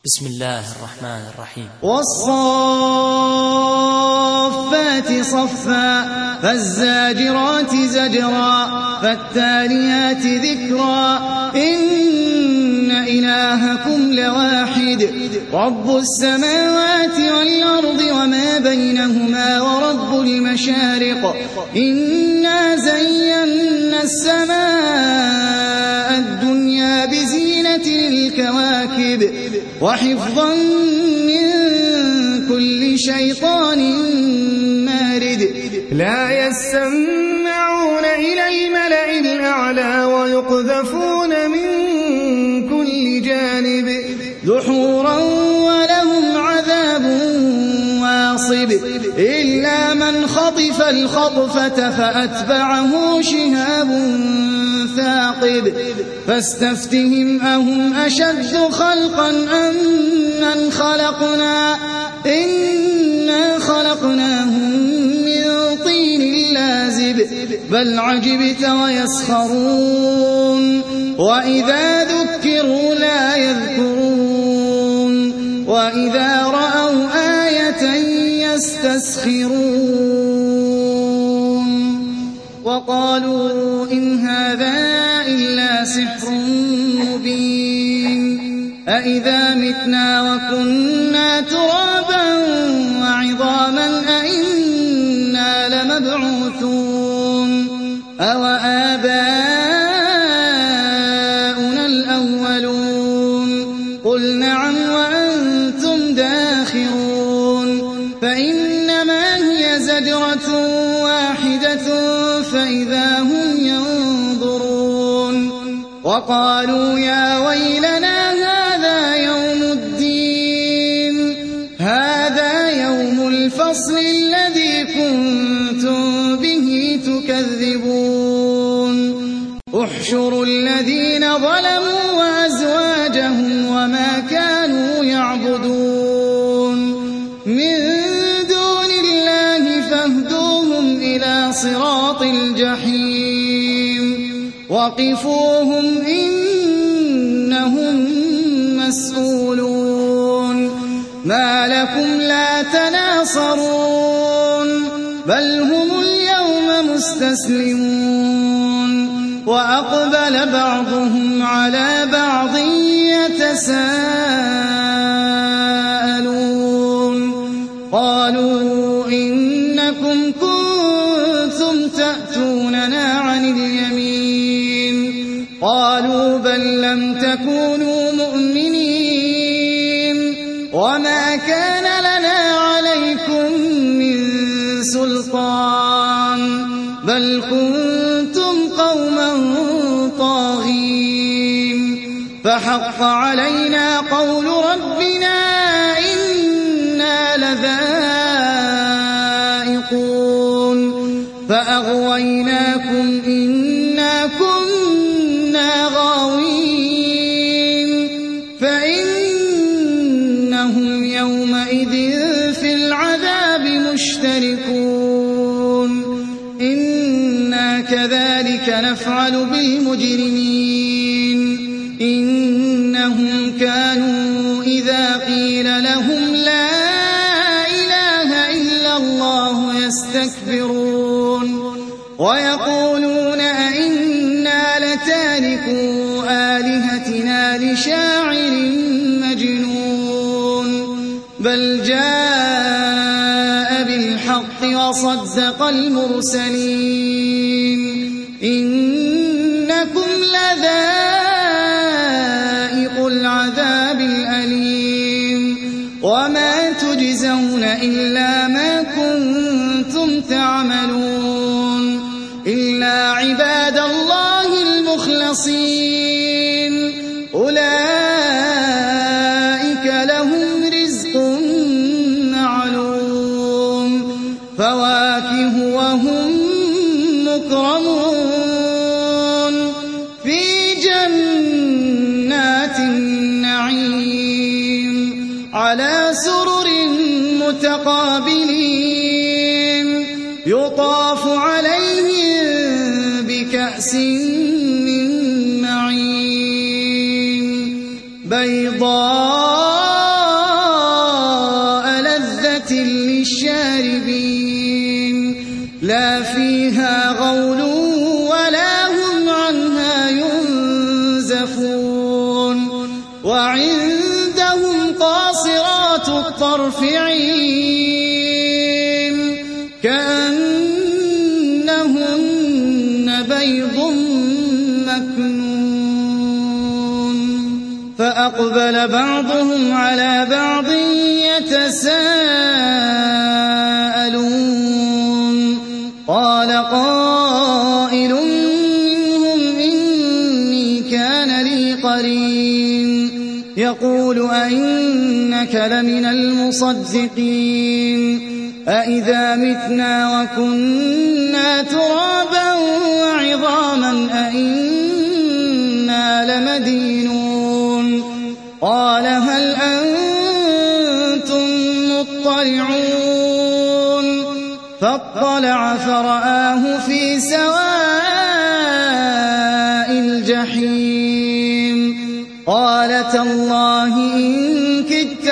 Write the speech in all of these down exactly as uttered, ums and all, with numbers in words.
بسم الله الرحمن الرحيم. والصافات صفا فالزاجرات زجرا فالتاليات ذكرا إن إلهكم لواحد رب السماوات والأرض وما بينهما ورب المشارق إنا زينا السماء الدنيا بزينة الكواكب وحفظا من كل شيطان مارد لا يسمعون إلى الملأ الأعلى ويقذفون من كل جانب دحورا ولهم عذاب واصب إلا من خطف الخطفة فأتبعه شهاب ثاقب فاستفتهم أهم أشد خلقا أم من خلقنا إنا خلقناهم من طين لازب بل عجبت ويسخرون وإذا ذكروا لا يذكرون وإذا رأوا آية يستسخرون وقالوا إن هذا إلا سحر مبين أإذا متنا وكنا ترابا وعظاما أإنا لمبعوثون أو آباؤنا الأولون قل نعم وأنتم داخرون فإنما هي زجرة واحدة فإذا هم ينظرون وقالوا يا ويلنا هذا يوم الدين هذا يوم الفصل الذي كنتم به تكذبون احشروا الذين ظلموا وأزواجهم وما كانوا يعبدون من دون الله فاهدوهم إلى صراط الجحيم وقفوهم إنهم مسؤولون ما لكم لا تناصرون بل هم اليوم مستسلمون وأقبل بعضهم على بعض يتساءلون قالوا إنكم كنتم تأتوننا عن اليمين قالوا بل لم تكونوا مؤمنين وما كان لنا عليكم من سلطان بل كنتم قوما طاغين فحق علينا قول ربنا إنا لذائقون فأغويناكم إنا كنا غاوين فإنهم يومئذ في العذاب مشتركون إنا كذلك نفعل بالمجرمين إنهم كانوا إذا قيل لهم لا إله إلا الله يستكبرون ويقولون أئنا لتاركو آلهتنا لشاعر مجنون بل جاء بالحق وصدق المرسلين إنكم لذائق العذاب الأليم وما تجزون إلا ما كنتم تعملون إلا عباد الله المخلصين أولئك لهم رزق معلوم فواكه وهم مكرمون في جنات النعيم على سرر متقابلين يطاف عليهم بكأس من معين بيضاء للشاربين لا فيها غول ولا هم عنها ينزفون وعندهم قاصرات الطرف عين كأنهن بيض مكنون فأقبل بعضهم على بعض يتساءلون قال قائل منهم إني كان لي قرين يقول أئنك لمن المصدقين أئذا متنا وكنا ترابا وعظاما أئنا لمدينون قال هل أنتم مطلعون فاطلع فرآه في سواء الجحيم قال تالله إن كدت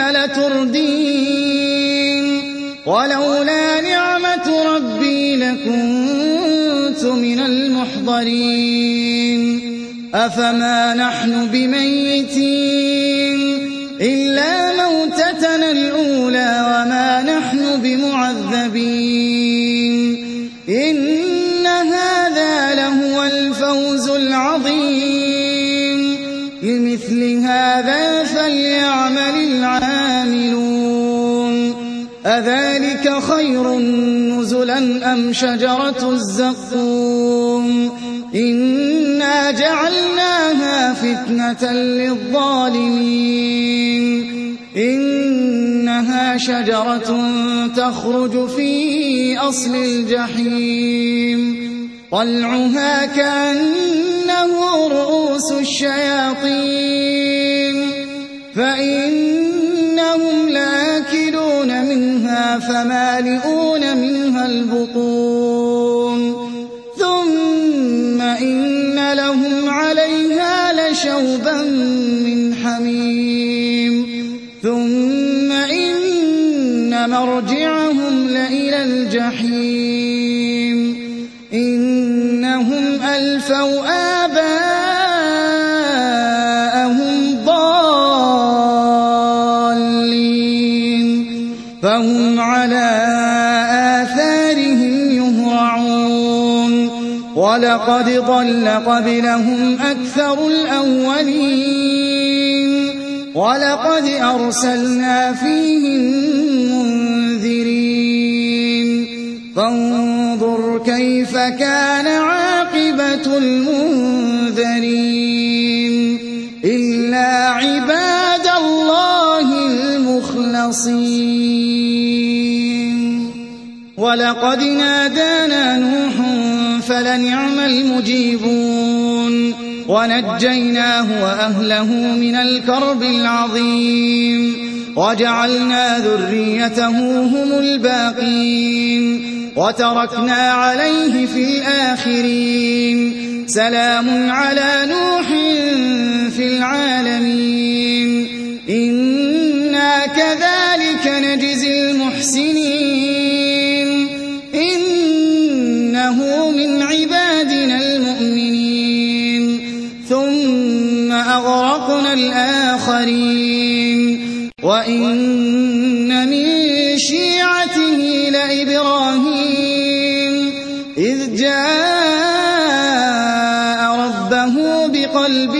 لتردين ولولا نعمة ربي لكنت من المحضرين أفما نحن بميتين إلا موتتنا الأولى وما نحن بمعذبين إن هذا لهو الفوز العظيم لمثل هذا فليعمل العاملون أذلك خير نزلا أم شجرة الزقوم إنا جعلناها فتنة للظالمين إنها شجرة تخرج في أصل الجحيم طلعها كأنه رؤوس الشياطين فإنهم لآكلون منها فمالئون منها البطون ثم إن لهم عليها لشوبا من حميم ثم إن مرجعهم لإلى الجحيم إنهم ألفوا آباءهم ضالين فهم على آثارهم يهرعون ولقد ضل قبلهم أكثر الأولين ولقد أرسلنا فيهم منذرين فانظر كيف كان عاقبة المنذرين إلا عباد الله المخلصين ولقد نادانا نوح فلنعم المجيبون ونجيناه وأهله من الكرب العظيم وجعلنا ذريته هم الباقين وتركنا عليه في الآخرين سلام على نوح في العالمين إنا كذلك نجزي المحسنين إنه من عبادنا المؤمنين ثم أغرقنا الآخرين وإن من شيعته لإبراهيم إذ جاء ربه بقلب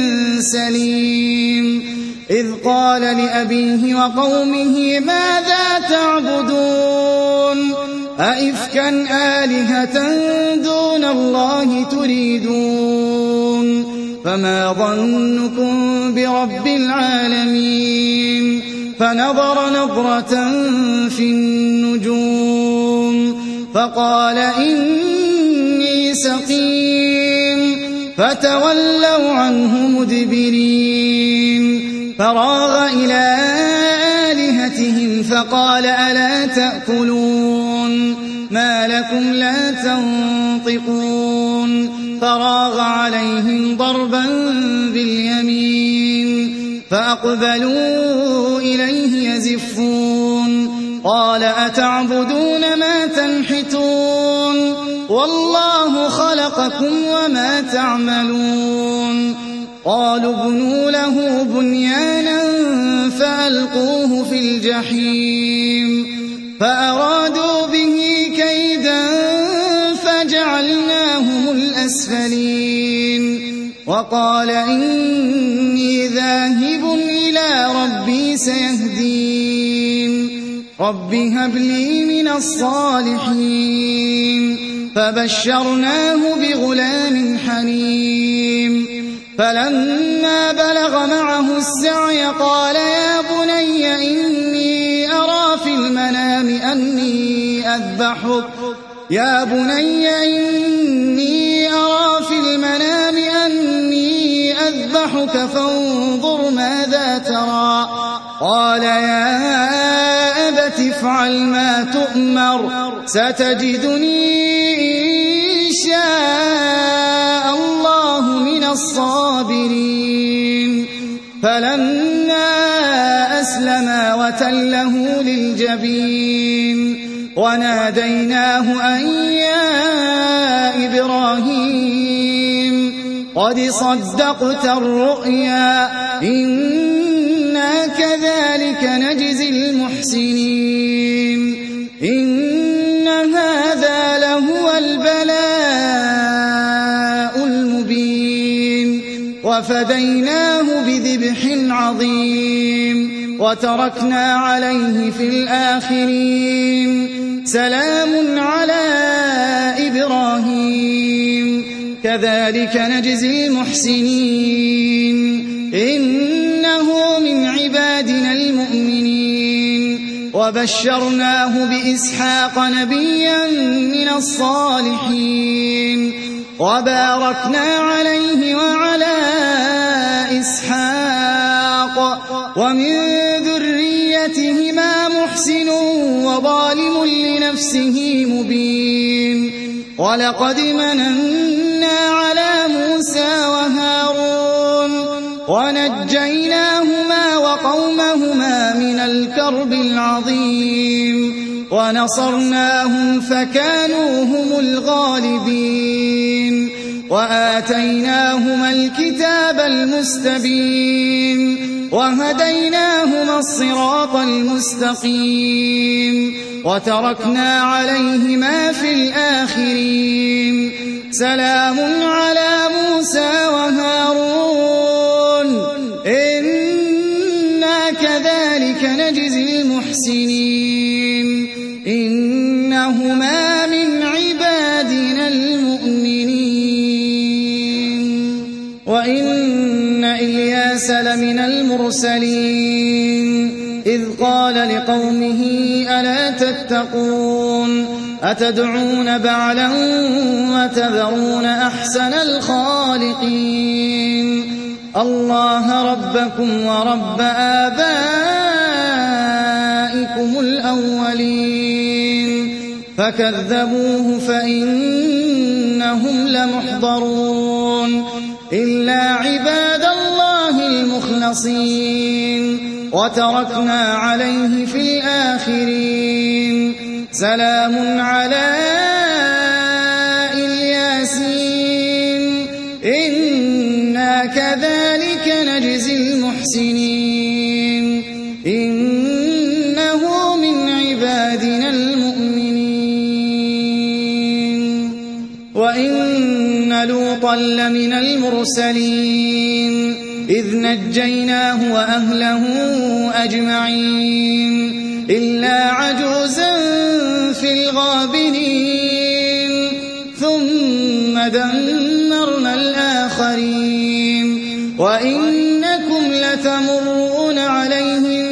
سليم إذ قال لأبيه وقومه ماذا تعبدون أئفكا آلهة دون الله تريدون فما ظنكم برب العالمين فنظر نظرة في النجوم فقال إني سقيم فتولوا عنه مدبرين فراغ إلى آلهتهم فقال ألا تأكلون ما لكم لا تنطقون فراغ عليهم ضربا باليمين فأقبلوا إليه يزفون قال أتعبدون ما تنحتون والله خلقكم وما تعملون قالوا ابنوا له بنيانا فألقوه في الجحيم فأرادوا به كيدا فجعلناهم الأسفلين وقال إني ذاهب إلى ربي سيهدين رب هب لي من الصالحين فبشرناه بغلام حليم فلما بلغ معه السعي قال يا بني إني أرى في المنام أني أذبحك يا بني إني أرى في المنام أني أذبحك فانظر ماذا ترى قال يا أبت افعل ما تؤمر ستجدني إن شاء الله من الصابرين فلما أسلما وتله للجبين وناديناه أن يا إبراهيم قد صدقت الرؤيا إنا كذلك نجزي المحسنين إن هذا لهو البلاء المبين وفديناه بذبح عظيم وتركنا عليه في الآخرين سلام على إبراهيم كذلك نجزي المحسنين إنه من عبادنا المؤمنين وبشرناه بإسحاق نبيا من الصالحين وباركنا عليه وعلى إسحاق ومن ذريتهما محسن وظالم لنفسه مبين ولقد مننا على موسى وهارون ونجيناهما وقومهما من الكرب العظيم ونصرناهم فكانوا هم الغالبين وآتيناهما الكتاب المستبين وهديناهما الصراط المستقيم وتركنا عليهما في الآخرين سلام على موسى وهارون إنا كذلك نجزي المحسنين إنهما من عبادنا المؤمنين وإن إلياس لمن المرسلين إذ قال لقومه ألا تتقون أتدعون بعلا وتذرون أحسن الخالقين الله ربكم ورب آبائكم الأولين فكذبوه فإنهم لمحضرون إلا عباد الله المخلصين وتركنا عليه في الآخرين سلام على الياسين إنا كذلك نجزي المحسنين إنه من عبادنا المؤمنين وإن لوطا لمن المرسلين إذ نجيناه وأهله أجمعين إلا عجوزا في الغابرين ثم دمرنا الآخرين وإنكم لتمرون عليهم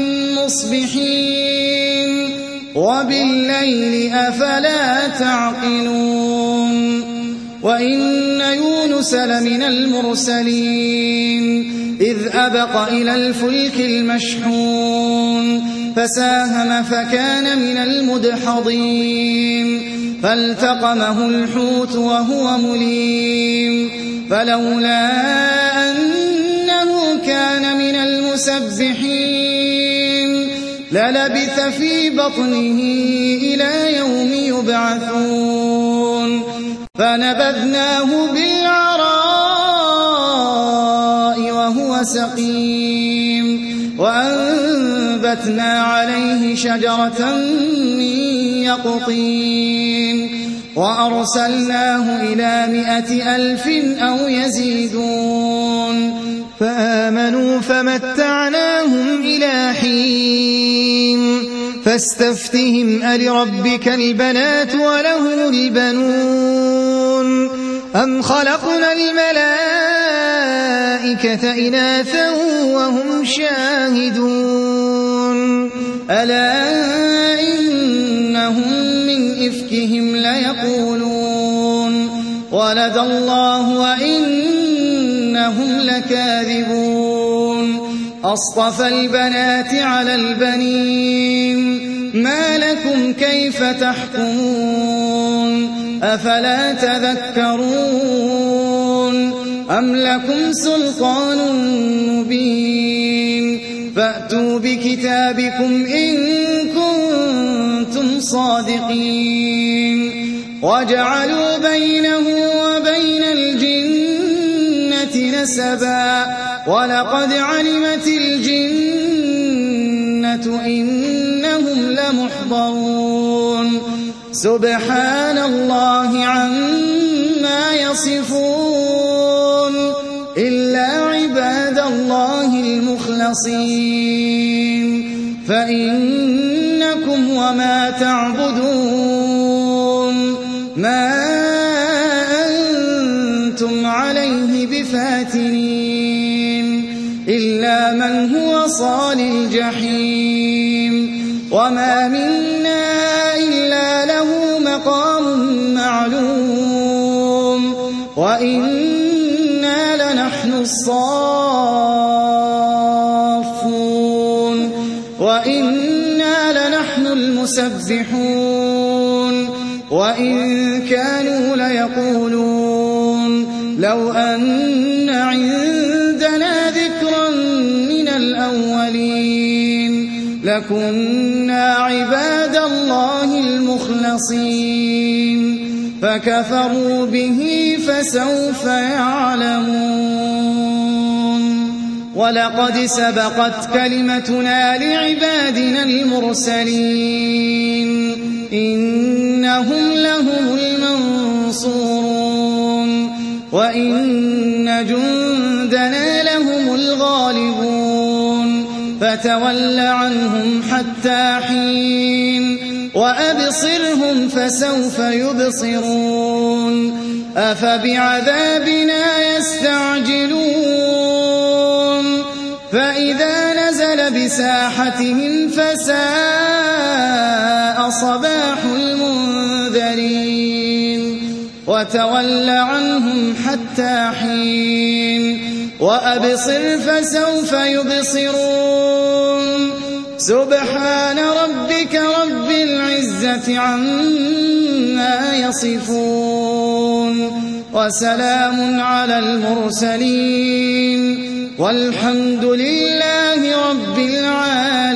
مصبحين وبالليل أفلا تعقلون وإن يونس لمن المرسلين إذ أبق إلى الفلك المشحون فساهم فكان من المدحضين فالتقمه الحوت وهو مليم فلولا أنه كان من المسبحين للبث في بطنه إلى يوم يبعثون فنبذناه بالعراء وهو سقيم وأنبتنا عليه شجرة من يقطين وأرسلناه إلى مائة ألف أو يزيدون فآمنوا فمتعناهم إلى حين فاستفتهم ألربك البنات ولهم البنون أم خلقنا الملائكة إناثا وهم شاهدون ألا إنهم من إفكهم ليقولون ولد الله وإنهم لكاذبون أصطفى البنات على البنين ما لكم كيف تحكمون أفلا تذكرون أم لكم سلطان مبين فأتوا بكتابكم إن كنتم صادقين وجعلوا بينه وبين الجنة نسبا ولقد علمت الجنة إنهم لمحضرون سبحان الله عما يصفون إلا عباد الله المخلصين فإنكم وما تعبدون ما أنتم عليه بفاتنين إلا من هو صال الجحيم وما منا إلا له مقام معلوم وإنا لنحن الصافون وإنا لنحن المسبحون وإن كانوا ليقولون لو أن عندنا ذكرا من الأولين لكنا عباد الله المخلصين فكفروا به فسوف يعلمون ولقد سبقت كلمتنا لعبادنا المرسلين إنهم لهم المنصورون وإن جندنا لهم الغالبون فتول عنهم حتى حين وأبصرهم فسوف يبصرون أفبعذابنا يستعجلون فإذا نزل بساحتهم فساء صباح المنذرين وتول عنهم حتى حين وأبصر فسوف يبصرون سبحان ربك رب العزة عما يصفون وسلام على المرسلين والحمد لله رب العالمين.